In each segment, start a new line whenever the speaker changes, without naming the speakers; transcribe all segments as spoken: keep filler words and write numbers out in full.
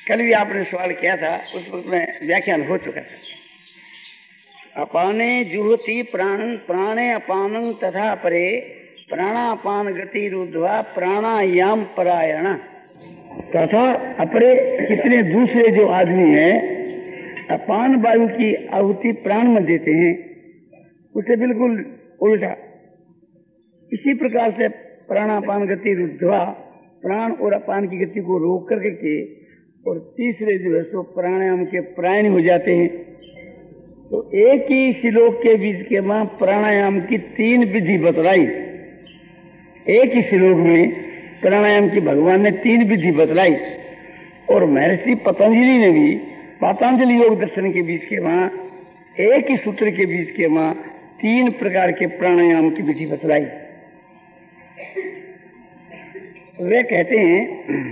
कल भी आपने सवाल किया था, उस वक्त में व्याख्यान हो चुका था। अपाने जुहति प्राण प्राणे अपानं तथा परे प्राणापान गति रुद्ध्वा प्राणायाम परायण। तथा अपरे कितने दूसरे जो आदमी हैं अपान वायु की आहुति प्राण में देते हैं, उसे बिल्कुल उल्टा। इसी प्रकार से प्राणापान गति रुद्ध्वा प्राण और अपान की गति को रोक करके के और तीसरे जो है सो प्राणायाम के प्राण हो जाते हैं। तो एक ही श्लोक के बीच के मां प्राणायाम की तीन विधि बतलाई। एक ही श्लोक में प्राणायाम की भगवान ने तीन विधि बतलाई। और महर्षि पतंजलि ने भी पातंजलि योग दर्शन के बीच के मां एक ही सूत्र के बीच के मां तीन प्रकार के प्राणायाम की विधि बतलाई। वे कहते हैं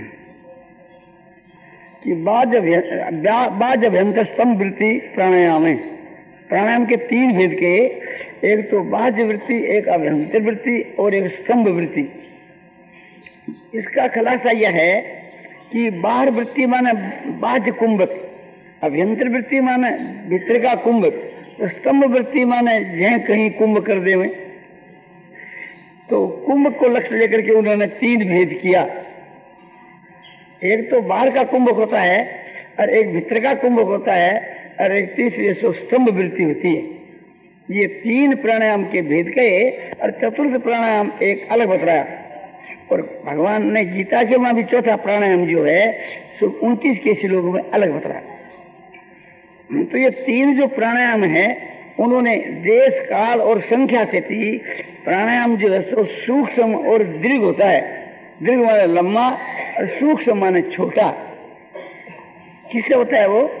कि बाज अभ्यंतर स्तंभ वृत्ति प्राणायाम है। प्राणायाम के तीन भेद के, एक तो बाह्य वृत्ति, एक अभ्यंतर वृत्ति और एक स्तंभ वृत्ति। इसका खुलासा यह है कि बाहर वृत्ति माने बाह्य कुंभक, अभ्यंतर वृत्ति माने भीतर का कुंभक, तो स्तंभ वृत्ति माने जहाँ कहीं कुंभ कर दे में। तो कुंभ को लक्ष्य लेकर के उन्होंने तीन भेद किया। एक तो बाहर का कुंभक होता है और एक भीतर का कुंभक होता है और एक तीसरी सो स्तंभ वृत्ति होती है। ये तीन प्राणायाम के भेद गए और चतुर्थ प्राणायाम एक अलग बतलाया। और भगवान ने गीता के में भी चौथा प्राणायाम जो है सो उनतीस के श्लोक में अलग बतलाया। तो ये तीन जो प्राणायाम है उन्होंने देश काल और संख्या से थी। प्राणायाम जो है सो सूक्ष्म और दीर्घ होता है। दीर्घ माने लंबा और सूक्ष्म माने छोटा। किससे होता है वो?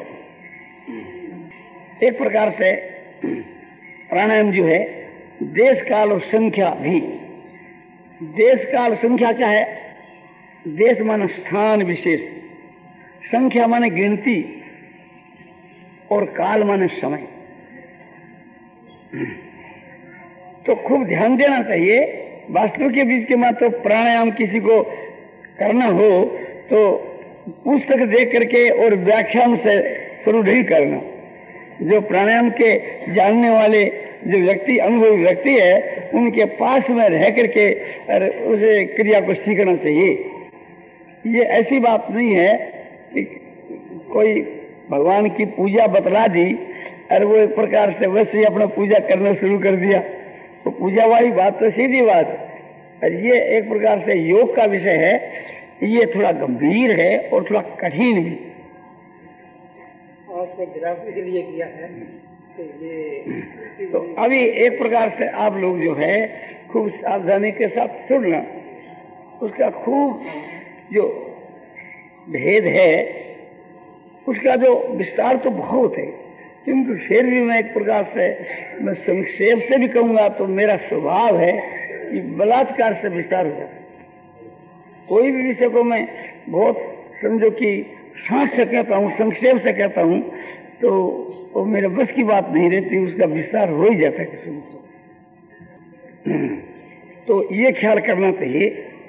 एक प्रकार से प्राणायाम जो है देश काल और संख्या भी। देश काल संख्या क्या है? देश माने स्थान विशेष, संख्या माने गिनती और काल माने समय। तो खूब ध्यान देना चाहिए। वास्तु के बीच के मां तो प्राणायाम किसी को करना हो तो पुस्तक देख करके और व्याख्यान से शुरू नहीं करना। जो प्राणायाम के जानने वाले जो व्यक्ति, अनुभवी व्यक्ति है, उनके पास में रह करके और उसे क्रिया को सीखना चाहिए। ये ऐसी बात नहीं है कि कोई भगवान की पूजा बतला दी और वो एक प्रकार से वैसे ही अपना पूजा करना शुरू कर दिया। तो पूजा वाली बात तो सीधी बात है। और ये एक प्रकार से योग का विषय है। ये थोड़ा गंभीर है और थोड़ा कठिन भी।
ग्राफी के लिए किया है तो ये
तो अभी एक प्रकार से आप लोग जो है खूब सावधानी के साथ सुनना। उसका खूब जो भेद है उसका जो विस्तार तो बहुत है, क्योंकि फिर भी मैं एक प्रकार से मैं संक्षेप से भी कहूंगा तो मेरा स्वभाव है कि बलात्कार से विस्तार हो जाता है। कोई भी विषय को मैं बहुत समझो कि सांस से कहता हूँ, संक्षेप से कहता हूँ तो वो मेरे बस की बात नहीं रहती, उसका विस्तार हो ही जाता है किसी को। तो ये ख्याल करना चाहिए।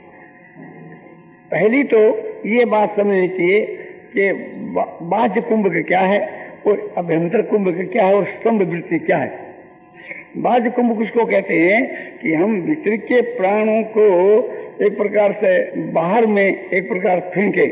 पहली तो ये बात समझनी चाहिए कि बाह्य कुंभक क्या है और अभ्यंतर कुंभक क्या है और स्तंभ वृत्ति क्या है। बाह्य कुंभक उसको कहते हैं कि हम भीतर के प्राणों को एक प्रकार से बाहर में एक प्रकार फेंके,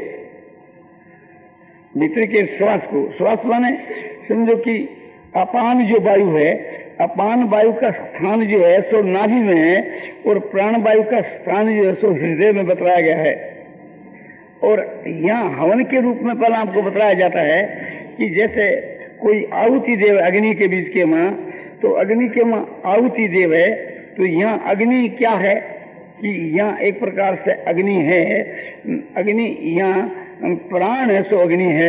भीतर के श्वास को। श्वास माने समझो कि अपान जो वायु है, अपान वायु का स्थान जो है सो नाभि में है और प्राण वायु का स्थान जो है सो हृदय में बतलाया गया है। और यहाँ हवन के रूप में पहले आपको बताया जाता है कि जैसे कोई आहुति देव अग्नि के बीच के मां, तो अग्नि के मां आहुति देव है। तो यहाँ अग्नि क्या है कि यहाँ एक प्रकार से अग्नि है। अग्नि यहाँ प्राण है सो अग्नि है।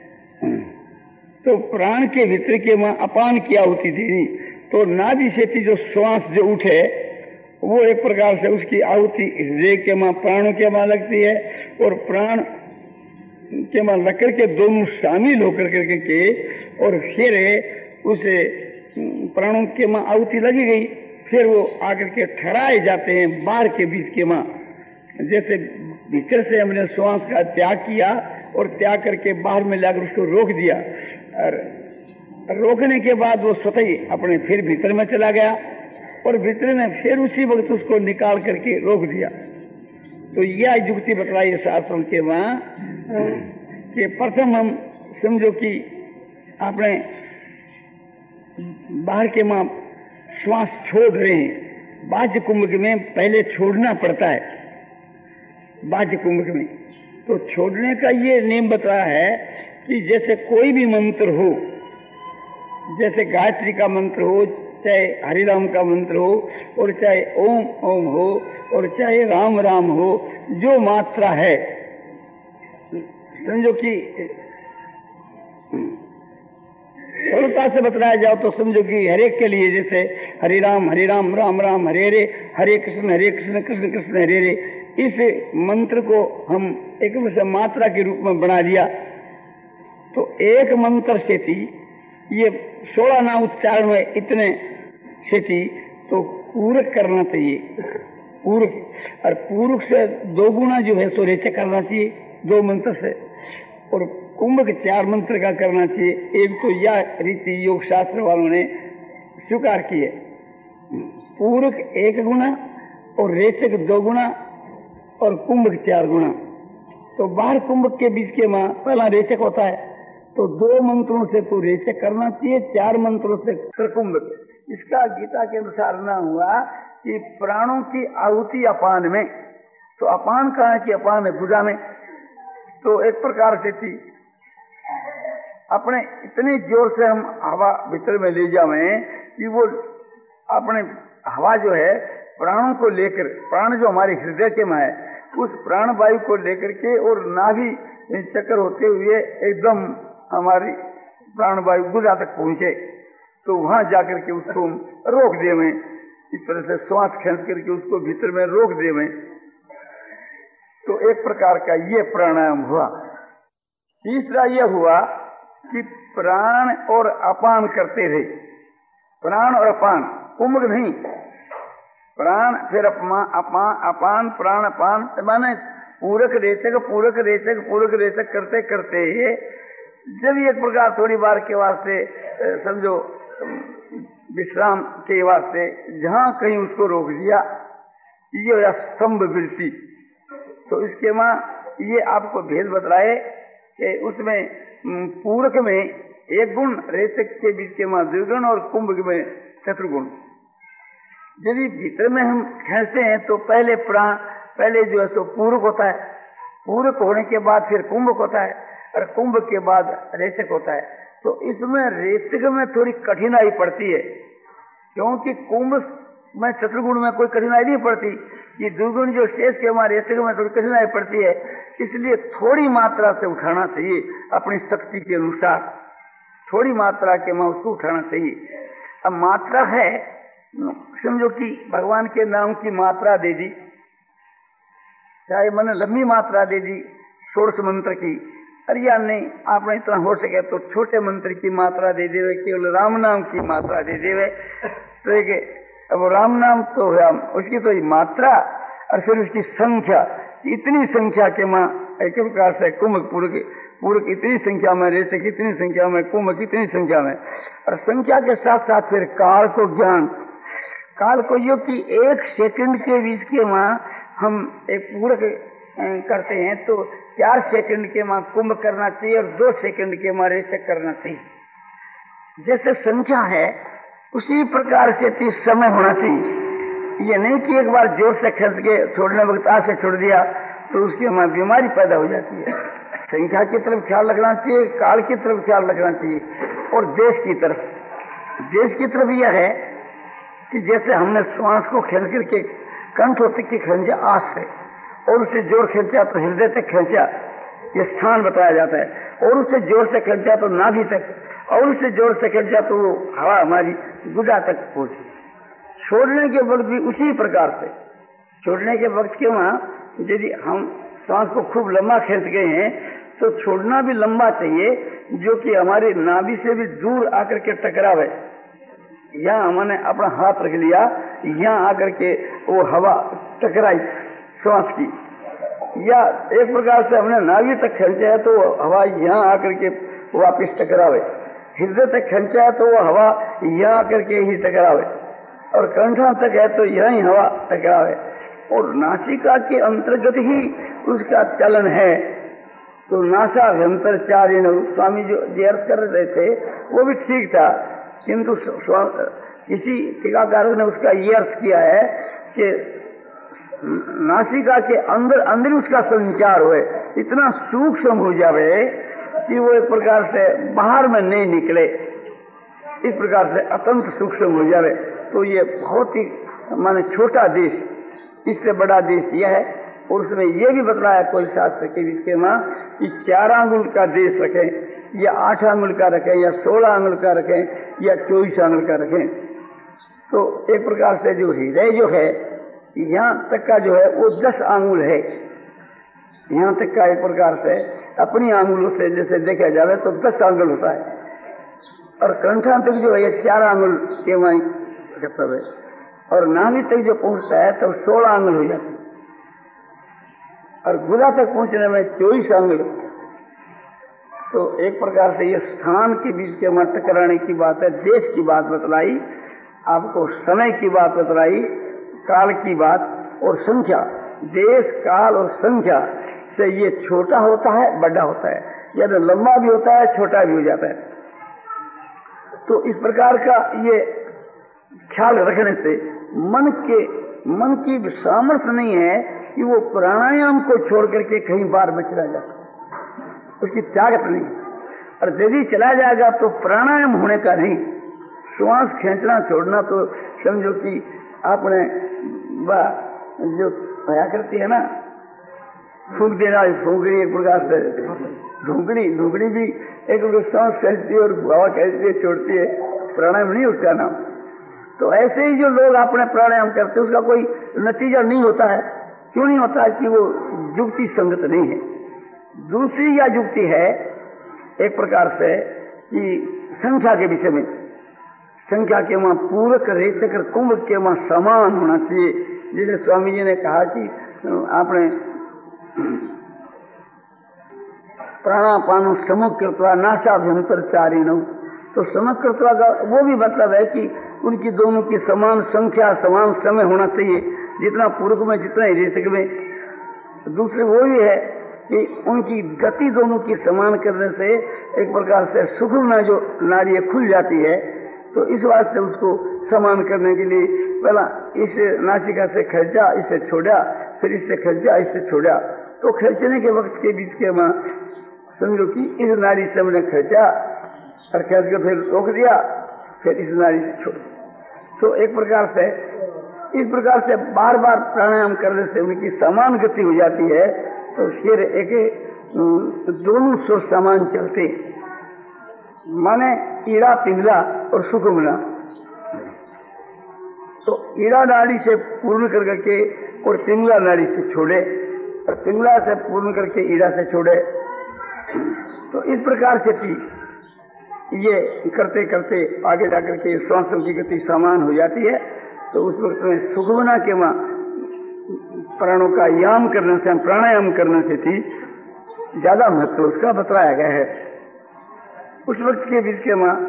तो प्राण के भीतर के मां अपान की आहुति दी तो नाभि से जो श्वास जो उठे वो एक प्रकार से उसकी आहुति हृदय के मां प्राणों के मां लगती है और प्राण के मां लग करके दोनों शामिल होकर करके के और फिर उसे प्राणों के मां आहुति लगी गई। फिर वो आकर के ठहराए जाते हैं बाहर के बीच के मां। जैसे भीतर से हमने श्वास का त्याग किया और त्याग करके बाहर में लाकर उसको रोक दिया, और रोकने के बाद वो स्वतः ही अपने फिर भीतर में चला गया और भीतर में फिर उसी वक्त उसको निकाल करके रोक दिया। तो यह युक्ति बतलाई शास्त्रों के वहां कि प्रथम हम समझो कि अपने बाहर के मां श्वास छोड़ रहे हैं, बाह्य कुंभक में पहले छोड़ना पड़ता है। बाह्य कुंभक में तो छोड़ने का ये नियम बताया है कि जैसे कोई भी मंत्र हो, जैसे गायत्री का मंत्र हो, चाहे हरिराम का मंत्र हो, और चाहे ओम ओम हो, और चाहे राम राम हो, जो मात्रा है समझो कि सरलता से बताया जाओ तो समझो कि हरेक के लिए जैसे हरि राम हरि राम राम राम हरे हरे, हरे कृष्ण हरे कृष्ण कृष्ण कृष्ण हरे हरे, इस मंत्र को हम एक मात्रा के रूप में बना दिया। तो एक मंत्र से थी ये सोलह ना उच्चारण में इतने से थी, तो पूरक करना चाहिए, पूरक, और पूरक से दो गुना जो है सो रेचक करना चाहिए दो मंत्र से, और कुंभक चार मंत्र का करना चाहिए। एक तो यह रीति योग शास्त्र वालों ने स्वीकार की है, पूरक एक गुना और रेचक दो गुना और कुंभक चार गुना। तो बाहर कुंभक के बीच के मां पहला रेचक होता है, तो दो मंत्रों से तो रेचक करना चाहिए, चार मंत्रों से कुंभक। इसका गीता के अनुसार न हुआ कि प्राणों की आहुति अपान में, तो अपान कहा है कि अपान है भुजा में, तो एक प्रकार से थी अपने इतने जोर से हम हवा भीतर में ले जावें कि वो अपने हवा जो है प्राणों को लेकर, प्राण जो हमारे हृदय के में है, उस प्राण वायु को लेकर के और नाभि चक्कर होते हुए एकदम हमारी प्राण वायु गुदा तक पहुंचे, तो वहां जाकर के उसको रोक देवें, इस तरह से श्वास खींच करके उसको भीतर में रोक देवें। तो एक प्रकार का ये प्राणायाम हुआ। तीसरा यह हुआ कि प्राण और अपान करते थे, प्राण और अपान, कुंभक नहीं, प्राण फिर अपमान अपान अपान प्राण अपान, माने पूरक रेचक पूरक रेचक पूरक रेचक करते करते जब एक प्रकार थोड़ी बार के वास्ते समझो विश्राम के वास्ते जहां कहीं उसको रोक दिया, ये हो स्तंभ वृत्ति। तो इसके मां ये आपको भेद बतलाए कि उसमें पूरक में एक गुण, रेचक के बीच के मां द्विगुण और कुंभक में चतुर्गुण। यदि भीतर में हम खींचते हैं तो पहले प्राण पहले जो है सो पूरक होता है, पूरक होने के बाद फिर कुंभक होता है, और कुंभ के बाद रेचक होता है। तो इसमें रेचक में थोड़ी कठिनाई पड़ती है, क्योंकि कुंभ में चतुर्गुण में कोई कठिनाई नहीं पड़ती, ये दुर्गुण जो शेष के हमारे रेचक में थोड़ी कठिनाई पड़ती है। इसलिए थोड़ी मात्रा से उठाना चाहिए, अपनी शक्ति के अनुसार थोड़ी मात्रा के में उसको उठाना चाहिए। अब मात्रा है, समझो कि भगवान के नाम की मात्रा दे दी, चाहे मैंने लंबी मात्रा दे दी षोडश मंत्र की, अरे यार नहीं आपने इतना हो सके तो छोटे मंत्र की मात्रा दे देवे, केवल राम नाम की मात्रा दे देवे। तो एक अब राम नाम तो है उसकी तो मात्रा और फिर उसकी संख्या, इतनी संख्या के मां एक प्रकार से कुंभक पूरक पूरक इतनी संख्या में, रेचक इतनी संख्या में, कुंभक इतनी संख्या में, और संख्या के साथ साथ फिर काल को ज्ञान, काल को यो कि एक सेकंड के बीच के मां हम एक पूरक करते हैं तो चार सेकंड के मां कुंभ करना चाहिए और दो सेकंड के मां रेचक करना चाहिए। जैसे संख्या है उसी प्रकार से तीस समय होना चाहिए। ये नहीं कि एक बार जोर से खींच के छोड़ने वक्त आ से छोड़ दिया तो उसकी मां बीमारी पैदा हो जाती है। संख्या की तरफ ख्याल रखना चाहिए, काल की तरफ ख्याल रखना चाहिए, और देश की तरफ। देश की तरफ यह है कि जैसे हमने श्वास को खींच करके कंठ तक की खींचा आस से, और उससे जोर खींचा तो हृदय तक खींचा, ये स्थान बताया जाता है, और उससे जोर से खींचा तो नाभि तक, और उससे जोर से खींचा तो वो हवा हमारी गुदा तक पहुंची। छोड़ने के वक्त भी उसी प्रकार से, छोड़ने के वक्त के वहां यदि हम श्वास को खूब लंबा खींच गए हैं तो छोड़ना भी लंबा चाहिए, जो कि हमारी नाभि से भी दूर आकर के टकरावे। यहाँ हमने अपना हाथ रख लिया, यहाँ आकर के वो हवा टकराई श्वास की, या एक प्रकार से हमने नाभि तक खींचा है तो हवा यहाँ आकर के वापिस टकरावे, हृदय तक खींचा है तो वो हवा यहाँ आकर के ही टकरावे, और कंठा तक है तो यही हवा टकरावे, और नासिका के अंतर्गत ही उसका चलन है। तो नासाभ्यंतर चारिण, स्वामी जो जी अर्थ कर रहे थे वो भी ठीक था, किंतु किसी टीकाकार ने उसका ये अर्थ किया है कि नासिका के अंदर अंदर उसका संचार हुए, इतना सूक्ष्म हो जावे कि वो एक प्रकार से बाहर में नहीं निकले, इस प्रकार से अत्यंत सूक्ष्म हो जावे। तो ये बहुत ही माने छोटा देश, इससे बड़ा देश यह है। और उसमें यह भी बतलाया कोई शास्त्र के विषय में कि चार आंगुल का देश रखें या आठ आंगुल का रखें या सोलह आंगुल का रखें या चौबीस आंगुल का रखें। तो एक प्रकार से जो हृदय जो है यहाँ तक का जो है वो दस आंगुल है, यहाँ तक का एक प्रकार से अपनी आंगुलों से जैसे देखा जाए तो दस आंगुल होता है, और कंठा तक जो है ये चार आंगुल के वहीं मतलब है, और नाभि तक जो पहुंचता है तो सोलह आंगुल हो जाती है, और गुदा तक पहुंचने में चौबीस आंगुल। तो एक प्रकार से ये स्थान के बीच के मत टकराने की बात है, देश की बात बतलाई, आपको समय की बात बतलाई, काल की बात और संख्या, देश काल और संख्या से ये छोटा होता है बड़ा होता है, या तो लंबा भी होता है छोटा भी हो जाता है। तो इस प्रकार का ये ख्याल रखने से मन के मन की सामर्थ्य नहीं है कि वो प्राणायाम को छोड़ करके कहीं बार में चला जाता, उसकी ताकत नहीं, और यदि चला जाएगा तो प्राणायाम होने का नहीं, श्वास खींचना छोड़ना तो समझो कि आपने जो भया करती है ना फूंक देना, फूंकड़ी एक प्रकार से धूकड़ी, धूकड़ी भी एक सांस खींचती है और हवा खींचती है छोड़ती है, प्राणायाम नहीं उसका नाम। तो ऐसे ही जो लोग अपने प्राणायाम करते हैं उसका कोई नतीजा नहीं होता है। क्यों नहीं होता है? कि वो युक्ति संगत नहीं है। दूसरी या युक्ति है एक प्रकार से कि संख्या के विषय में, संख्या के वहां पूरक रेचक कुंभ के वहां समान होना चाहिए। जैसे स्वामी जी ने कहा कि आपने प्राणापान समकृत्वा नासाभ्यंतर चारिणौ, तो समकृत्वा का वो भी मतलब है कि उनकी दोनों की समान संख्या समान समय होना चाहिए, जितना पूरक में जितना रेचक में। दूसरे वो भी है कि उनकी गति दोनों की समान करने से एक प्रकार से सुखम जो नाड़ी खुल जाती है। तो इस वास्ते उसको समान करने के लिए पहला इस नासिका से खींचा, इससे छोड़ा, फिर इससे खींचा, इससे छोड़ा। तो खींचने के वक्त के बीच के वहां समझो कि इस नाड़ी से हमने खींचा और खींच के फिर रोक दिया, फिर इस नाड़ी से छोड़। तो एक प्रकार से इस प्रकार से बार बार प्राणायाम करने से उनकी समान गति हो जाती है। तो फिर एक दोनों स्वर समान चलते, माने ईड़ा पिंगला और सुकुमला। तो ईड़ा नाड़ी से पूर्ण कर करके और पिंगला नाड़ी से छोड़े, और पिंगला से पूर्ण करके ईड़ा से छोड़े। तो इस प्रकार से भी ये करते करते आगे जाकर के श्वासों की गति समान हो जाती है। तो उस वक्त में सुखमना के वहां प्राणों का याम करने से, प्राणायाम करने से थी ज्यादा महत्व उसका बतलाया गया है। उस वक्त के बीच के वहां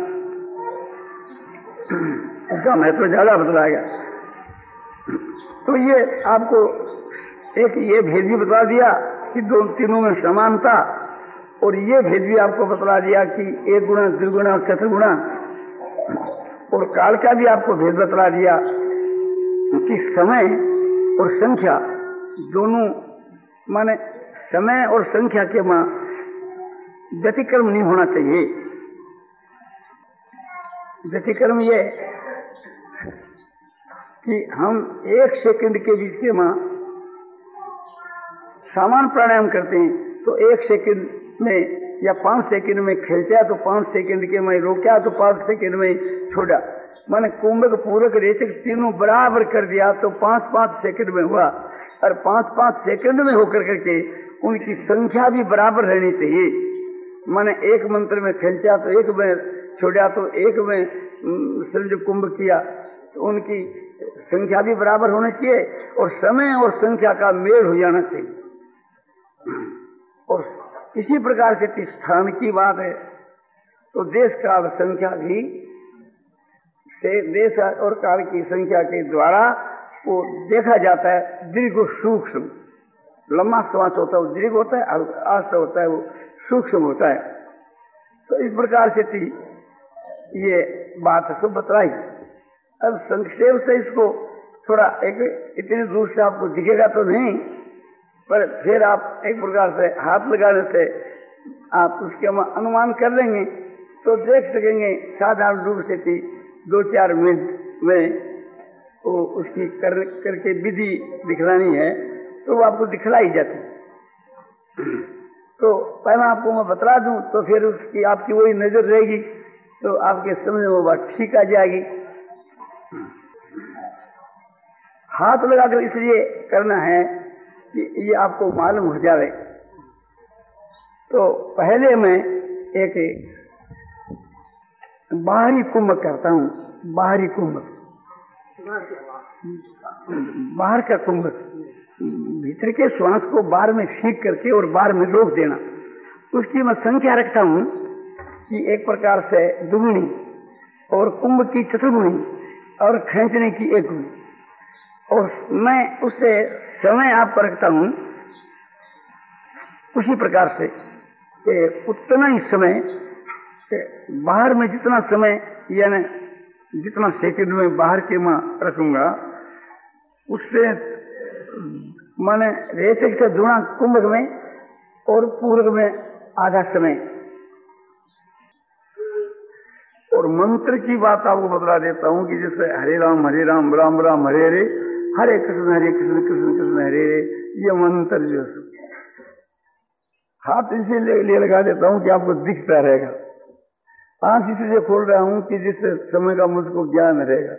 उसका महत्व ज्यादा बतलाया गया। तो ये आपको एक ये भेद भी बता दिया कि दो तीनों में समानता, और ये भेद भी आपको बतला दिया कि एक गुणा, द्विगुणा और चतुर्गुणा, और काल का भी आपको भेद बतला दिया कि समय और संख्या दोनों, माने समय और संख्या के मां व्यतिक्रम नहीं होना चाहिए। व्यतिक्रम ये कि हम एक सेकंड के बीच के मां सामान्य प्राणायाम करते हैं, तो एक सेकंड में या पांच सेकंड में खींचा तो पांच सेकंड के में रोका तो पांच सेकंड में छोड़ा, माने कुंभक पूरक रेचक तीनों बराबर कर दिया तो पांच पांच सेकंड में हुआ। और पांच पांच सेकंड में होकर करके उनकी संख्या भी बराबर रहनी चाहिए। माने एक मंत्र में खींचा तो एक में छोड़ा, तो एक में समझो कुंभ किया, तो उनकी संख्या भी बराबर होनी चाहिए और समय और संख्या का मेल हो जाना चाहिए। और इसी प्रकार से स्थान की बात है तो देश काल संख्या भी से देश और काल की संख्या के द्वारा वो देखा जाता है दीर्घ सूक्ष्म। लंबा श्वास होता है वो दीर्घ होता है, आस्था होता है वो सूक्ष्म होता है। तो इस प्रकार से थी ये बात सब बतलाई। अब संक्षेप से इसको थोड़ा एक इतनी दूर से आपको दिखेगा तो नहीं, पर फिर आप एक प्रकार से हाथ लगाने से आप उसके अनुमान कर लेंगे तो देख सकेंगे। साधारण रूप से थी दो चार मिनट में वो उसकी कर करके विधि दिखलानी है तो वो आपको दिखलाई जाती। तो पहला आपको मैं बतला दूं तो फिर उसकी आपकी वही नजर रहेगी तो आपके समझ में वो बात ठीक आ जाएगी। हाथ लगाकर इसलिए करना है कि ये आपको मालूम हो जाए। तो पहले मैं एक बाहरी कुंभ करता हूँ। बाहरी कुंभ, बाहर का कुंभ, भीतर के श्वास को बाहर में फीक करके और बाहर में रोक देना। उसकी मैं संख्या रखता हूँ कि एक प्रकार से दुगुनी और कुंभ की चतुर्गुणी और खींचने की एक गुणी। और मैं उससे समय आपको रखता हूँ उसी प्रकार से कि उतना ही समय बाहर में जितना समय यानी जितना सेकंड में बाहर के मैं रखूंगा उससे माने रेचक से दुना कुंभ में और पूर्व में आधा समय। और मंत्र की बात आपको बतला देता हूं कि जैसे हरे राम हरे राम राम राम हरे हरे, हरे कृष्ण हरे कृष्ण कृष्ण कृष्ण हरे हरे, ये मंत्र जो हाथ इसीलिए लिए लगा देता हूं कि आपको दिखता रहेगा। आंख इसलिए खोल रहा हूं कि जिससे समय का मुझको ज्ञान रहेगा।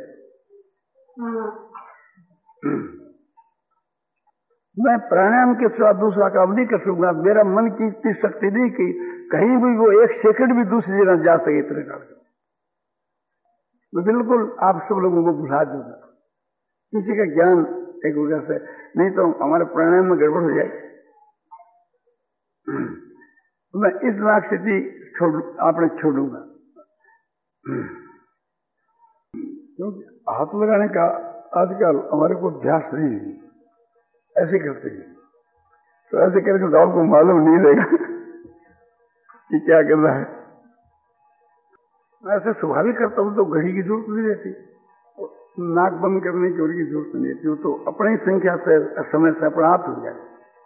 मैं प्राणायाम के साथ दूसरा काम नहीं कर सकूंगा। मेरा मन की इतनी शक्ति नहीं कि कहीं भी वो एक सेकंड भी दूसरी जगह जा सके इतने काल का। मैं बिल्कुल आप सब लोगों को बुला दूंगा। किसी का ज्ञान एक वजह से नहीं तो हमारे प्राणायाम में गड़बड़ हो जाएगी। मैं इस नाक स्थिति छोड़ आपने छोड़ूंगा क्योंकि हाथ लगाने का आजकल हमारे को अभ्यास नहीं है। ऐसे करते हैं तो ऐसे करके तो आपको मालूम नहीं रहेगा कि क्या करना है। मैं ऐसे स्वाभाविक करता हूं तो घड़ी की जरूरत नहीं रहती, नाक बंद करने की की जरूरत नहीं रहती। तो अपनी संख्या से समय से अपना आप हो जाए।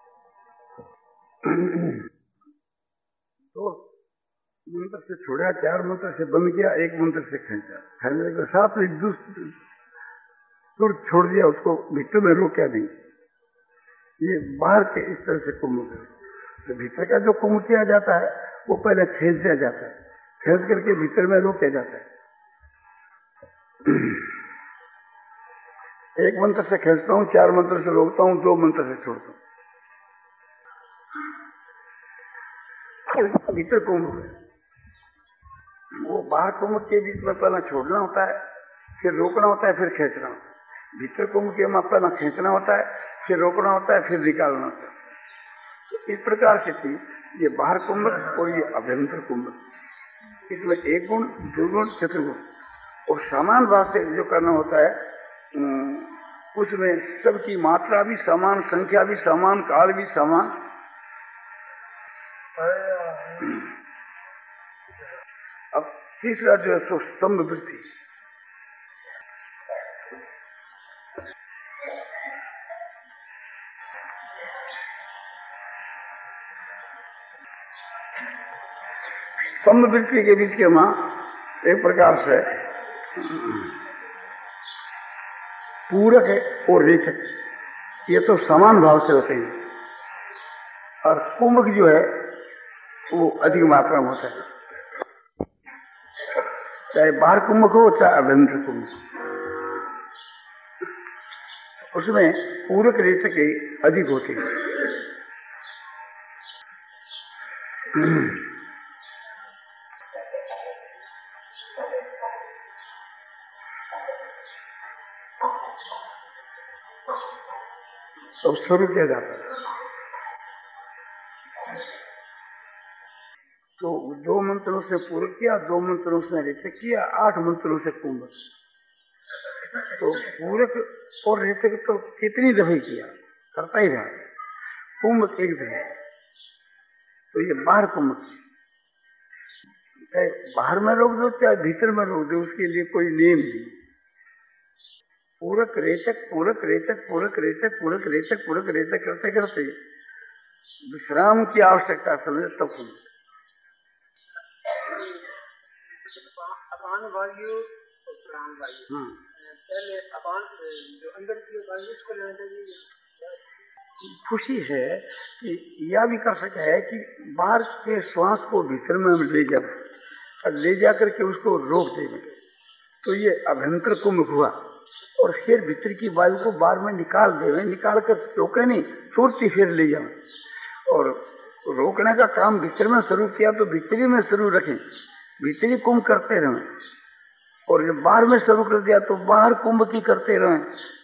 तो मंत्र से छोड़ा, चार मंत्र से बंद किया, एक मंत्र से खींचा, खींचने के साथ एक दूसरे छोड़ दिया, उसको भीतर में रोका नहीं। ये बाहर के इस तरह से कुंभ करे। तो भीतर का जो कुंभ किया जाता है वो पहले खींचा जाता है, खींच करके भीतर में रोका जाता है। एक मंत्र से खींचता हूँ, चार मंत्र से रोकता हूँ, दो मंत्र से छोड़ता हूँ। भीतर कुंभ वो बाहर कुंभ के बीच में पहला छोड़ना होता है, फिर रोकना होता है, फिर खींचना होता है। भीतर कुंभ के में पहला खींचना होता है, फिर रोकना होता है, फिर निकालना होता है। तो इस प्रकार से थी ये बाहर कुंभ और ये अभ्यंतर कुंभ। इसमें एक गुण, दुगुण, चतुर्गुण और समान भाव से जो करना होता है उसमें सबकी मात्रा भी समान, संख्या भी समान, काल भी समान। अब तीसरा जो है सो स्तंभ वृत्ति। स्तंभ वृत्ति के बीच के मां एक प्रकार से पूरक है और रेचक, ये तो समान भाव से होते हैं। और कुंभक जो है वो अधिक मात्रा में होता है, चाहे बाहर कुंभक हो चाहे अभ्यंतर कुंभक, उसमें पूरक रेचक अधिक होते हैं। तो शुरू किया जाता है। तो दो मंत्रों से पूरक किया, दो मंत्रों से रेचक किया, आठ मंत्रों से कुंभ। तो पूरक और रेचक तो कितनी दफे किया, करता ही रहा। कुंभ एक दफे, तो ये बाहर कुंभ बाहर में रोक दो चाहे भीतर में रोक दो, उसके लिए कोई नियम नहीं। पूरक रेचक पूरक रेचक पूरक रेचक पूरक रेचक पूरक रेचक करते करते विश्राम की आवश्यकता समझे तब तो
अपान वायु और प्राण वायु, पहले अपान जो अंदर की वायु उसको लेना चाहिए।
खुशी है कि यह भी कर सके है कि बाहर के श्वास को भीतर में हम ले जाए और ले जाकर के उसको रोक देंगे, तो ये अभ्यंतर कुंभ हुआ। और फिर भीतर की वायु को बाहर में निकाल देवे, निकाल कर रोके नहीं, तुरंत फिर ले जाए। और रोकने का काम भीतर में शुरू किया तो भीतरी में शुरू रखें, भीतरी कुंभ करते रहें। और जब बाहर में शुरू कर दिया तो बाहर कुंभ की करते रहें।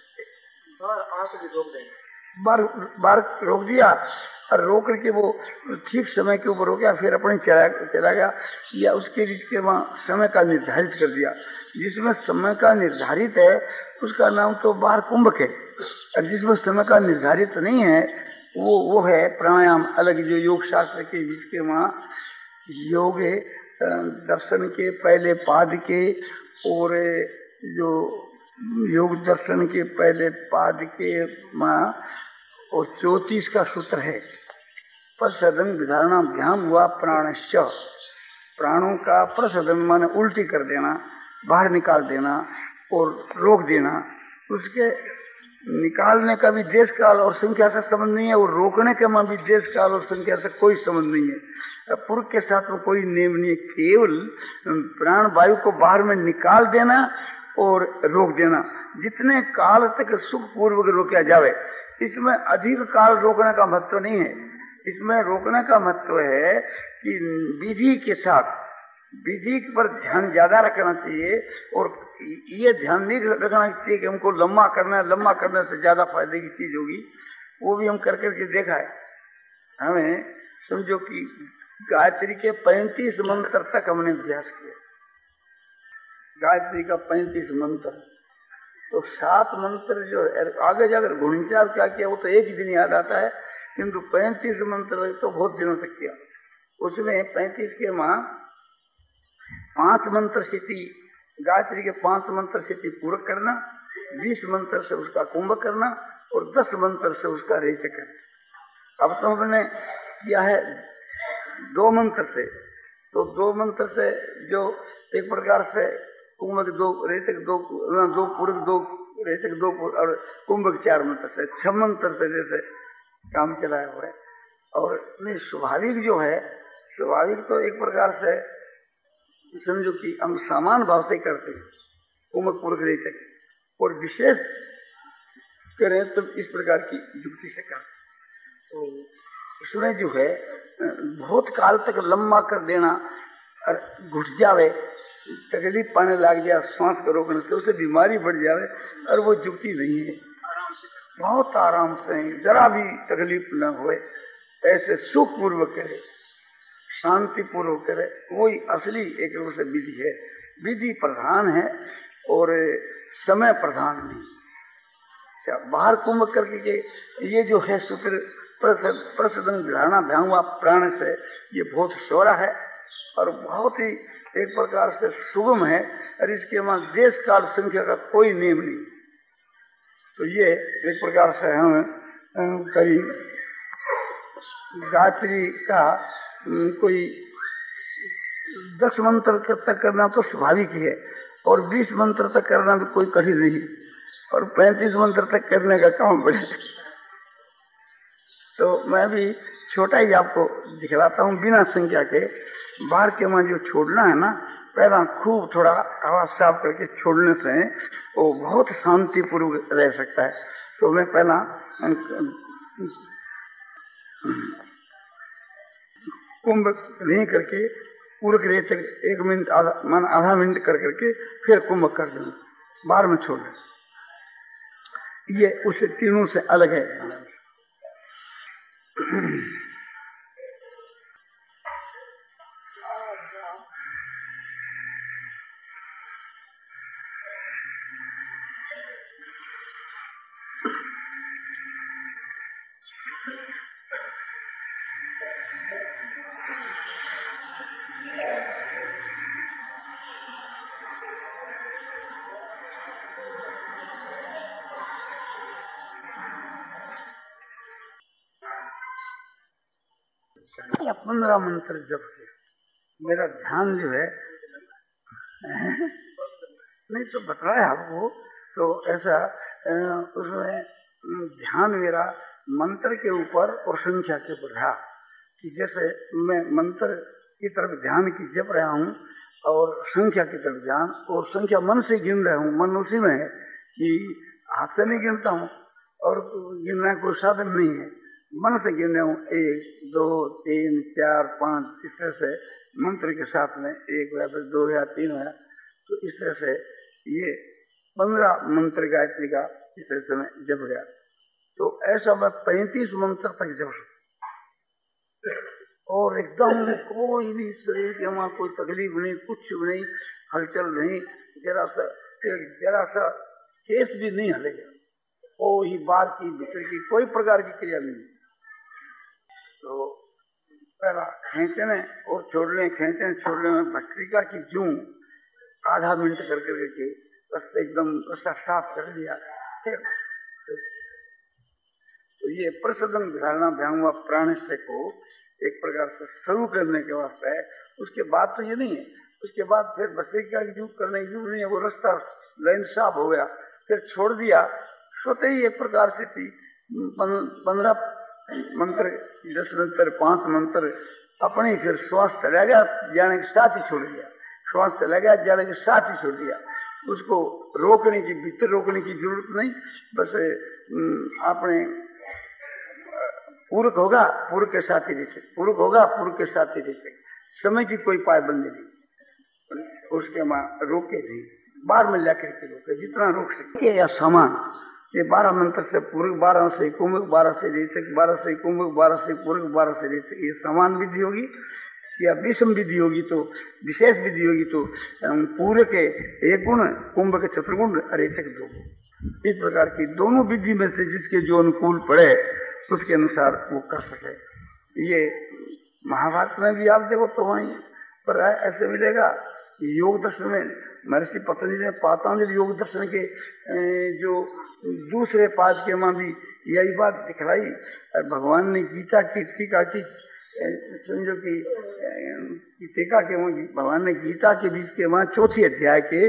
बाहर आंख भी रोक देंगे,
बार बार रोक दिया और रोक करके वो ठीक समय के ऊपर हो गया, फिर अपने चला चला गया। या उसके बीच के वहां समय का निर्धारित कर दिया, जिसमें समय का निर्धारित है उसका नाम तो बाहर कुंभक है, और जिसमें समय का निर्धारित नहीं है वो वो है प्राणायाम अलग, जो योग शास्त्र के बीच के वहां योग दर्शन के पहले पाद के और जो योग दर्शन के पहले पाद के वहां और चौतीस का सूत्र है प्रसदन विधारणाभ्याम हुआ प्राणश्च। प्राणों का प्रसदन माने उल्टी कर देना, बाहर निकाल देना और रोक देना। उसके निकालने का भी देश काल और संख्या से संबंध नहीं है, और रोकने के में भी देश काल और संख्या से कोई संबंध नहीं है। पुरुष के साथ में कोई नियम नहीं है, केवल प्राण वायु को बाहर में निकाल देना और रोक देना। जितने काल तक सुख पूर्वक रोका जावे, इसमें अधिक काल रोकने का महत्व नहीं है। इसमें रोकने का महत्व है कि विधि के साथ, विधि पर ध्यान ज्यादा रखना चाहिए। और ये ध्यान नहीं रखना चाहिए कि हमको लंबा करना है, लंबा करने से ज्यादा फायदे की चीज होगी। वो भी हम कर करके देखा है। हमें समझो कि गायत्री के पैंतीस मंत्र तक हमने अभ्यास किया, गायत्री का पैंतीस मंत्र, तो सात मंत्र जो आगे जाकर गुणचार क्या किया वो तो एक ही दिन याद आता है, किंतु पैंतीस मंत्र तो बहुत दिनों तक किया। उसमें पैंतीस के मां पांच मंत्र सिद्धि, गायत्री के पांच मंत्र सिद्धि पूरक करना, बीस मंत्र से उसका कुंभ करना और दस मंत्र से उसका रेचक करना। अब तो हमने किया है दो मंत्र से, तो दो मंत्र से जो एक प्रकार से कुंभ दो रेचक दो दो पूरक दो रेचक दो और कुंभ चार मंत्र से छह मंत्र से जैसे काम चलाया हुआ है। और नहीं स्वाभाविक जो है, स्वाभाविक तो एक प्रकार से समझो कि हम समान भाव से करते हैं कुंभ पूरक रेचक, और विशेष करें तो इस प्रकार की युक्ति से करते। तो इसमें जो है बहुत काल तक लंबा कर देना और घुट जावे, तकलीफ पाने लग जाए सांस को रोकने से, उसे बीमारी बढ़ जावे, और वो युक्ति नहीं है। बहुत आराम से जरा भी तकलीफ न होए ऐसे सुख पूर्वक करे, शांति पूर्वक करे, वही असली एक रूप से विधि है। विधि प्रधान है और समय प्रधान नहीं। अच्छा, बाहर कुंभ करके ये जो है सूत्र प्रसदन धारणा ध्यान हुआ प्राण से, ये बहुत सोरा है और बहुत ही एक प्रकार से सुगम है, और इसके वहां देश काल संख्या का कोई नियम नहीं। तो ये एक प्रकार से हम करीब गायत्री का कोई दस मंत्र तक करना तो स्वाभाविक ही है, और बीस मंत्र तक करना भी कोई कठिन नहीं, और पैंतीस मंत्र तक करने का काम बड़े। तो मैं भी छोटा ही आपको दिखलाता हूँ बिना संख्या के। बाहर के वहां जो छोड़ना है ना, पहला खूब थोड़ा हवा साफ करके छोड़ने से वो बहुत शांतिपूर्वक रह सकता है। तो मैं पहला कुंभ नहीं करके पूरक रेचक एक मिनट आधा मान आधा मिनट कर करके फिर कुंभ कर दूंगा, बाहर में छोड़ दे। ये उसे तीनों से अलग है। या पंद्रह मंत्र जप के मेरा ध्यान जो है नहीं तो बताया आपको, तो ऐसा उसमें ध्यान मेरा मंत्र के ऊपर और संख्या के ऊपर रहा कि जैसे मैं मंत्र की तरफ ध्यान की जप रहा हूँ और संख्या की तरफ ध्यान, और संख्या मन से गिन रहा हूँ, मन उसी में है कि हाथ से नहीं गिनता हूँ और गिनना कोई साधन नहीं है, मन से गिन रहा हूँ एक दो तीन चार पाँच, इस तरह से मंत्र के साथ में एक या फिर दो या तीन है, तो इस तरह से ये पंद्रह मंत्र गायत्री का इस तरह से मैं जप गया। तो ऐसा मैं पैंतीस मंत्र तक जप सकता और एकदम कोई भी शरीर के वहां कोई तकलीफ नहीं, कुछ भी नहीं, हलचल नहीं, जरा सा जरा सा केस भी नहीं हलेगा, कोई बाहर की भीतर की कोई प्रकार की क्रिया नहीं। तो पहला खींचने और छोड़ने, खींचने छोड़ने में भस्त्रिका की जूं आधा मिनट करके करके बस एकदम रस्ता साफ कर दिया। तो ये प्रसदन धारणा भ्यांगवा प्राणस्य को एक प्रकार से शुरू करने के वास्ते है। उसके बाद तो ये नहीं है, उसके बाद फिर भस्त्रिका की जूं करने की जूं नहीं है, वो रास्ता लाइन साफ हो गया, फिर छोड़ दिया, सोते ही एक प्रकार से थी पंद्रह मंत्र, दस मंत्र, पांच मंत्र अपने फिर श्वास चला गया, जाने के साथ ही छोड़ दिया, श्वास चला गया जाने के साथ ही छोड़ दिया, उसको रोकने की, भीतर रोकने की जरूरत नहीं, बस अपने पूरक होगा पूरक के साथ ही जैसे, पूरक होगा पूरक के साथ ही जैसे, समय की कोई पाबंदी नहीं, उसके मां रोके नहीं, बार में जाकर के रोके जितना रोक सके। या समान ये बारह मंत्र से पूर्व, बारह से कुंभक, बारह से जैसे, बारह से कुंभक, बारह से पूर्व, बारह से जैसे, ये समान विधि होगी या विषम विधि होगी तो विशेष विधि होगी तो पूरे के एक गुण, कुंभ के चतुर्गुण और एक दो गुण, इस प्रकार की दोनों विधि में से जिसके जो अनुकूल पड़े उसके अनुसार वो कर सके। ये महाभारत में भी आप देखो तो वहीं पर ऐसे मिलेगा। योग दर्शन में महर्षि पतंजलि ने पातंजलि योग दर्शन के जो दूसरे पाद के मां भी यही बात दिखलाई, भगवान ने गीता की टीका की, समझो की टीका के भगवान ने गीता के बीच के वहां चौथी अध्याय के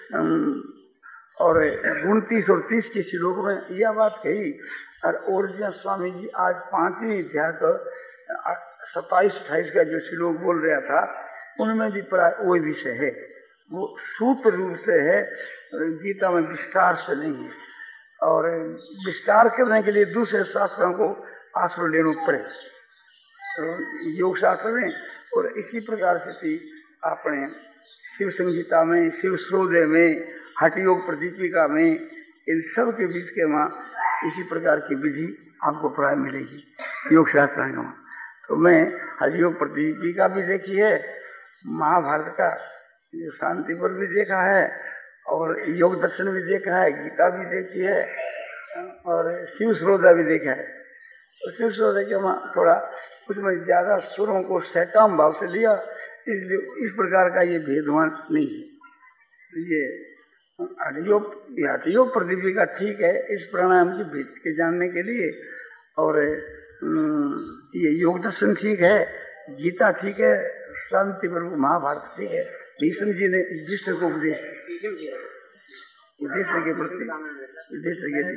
और उनतीस और तीस के श्लोक में यह बात कही। और और स्वामी जी आज पांचवी अध्याय का सत्ताईस अट्ठाईस का जो श्लोक बोल रहा था उनमें भी प्राय वही विषय है, वो सूत्र रूप से है, गीता में विस्तार से नहीं है। और विस्तार करने के लिए दूसरे शास्त्रों को आश्रय लेना पड़े, तो योग शास्त्र में। और इसी प्रकार से थी अपने शिव संगीता में, शिव श्रोदय में, हठ योग प्रदीपिका में, इन सब के बीच के वहां इसी प्रकार की विधि आपको प्राय मिलेगी योग शास्त्र में। तो मैं हठ योग प्रदीपिका भी देखी है, महाभारत का जो शांति पर भी देखा है, और योग दर्शन भी देखा है, गीता भी देखी है, और शिव श्रोदा भी देखा है। तो शिव श्रोदा के वहाँ थोड़ा उसमें ज्यादा सुरों को सहकाम भाव से लिया, इसलिए इस प्रकार का ये भेदभाव नहीं है। ये हठयोग हठयोग प्रदीपिका ठीक है इस प्राणायाम की भेद के जानने के लिए, और ये योग दर्शन ठीक है, गीता ठीक है, शांति पर महाभारत ठीक है। भीष्म जी ने युधिष्ठिर को उपदेश युधिष्ठिर के प्रति युधिष्ठिर के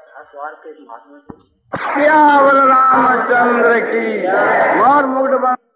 रामचंद्र की और मुग्ध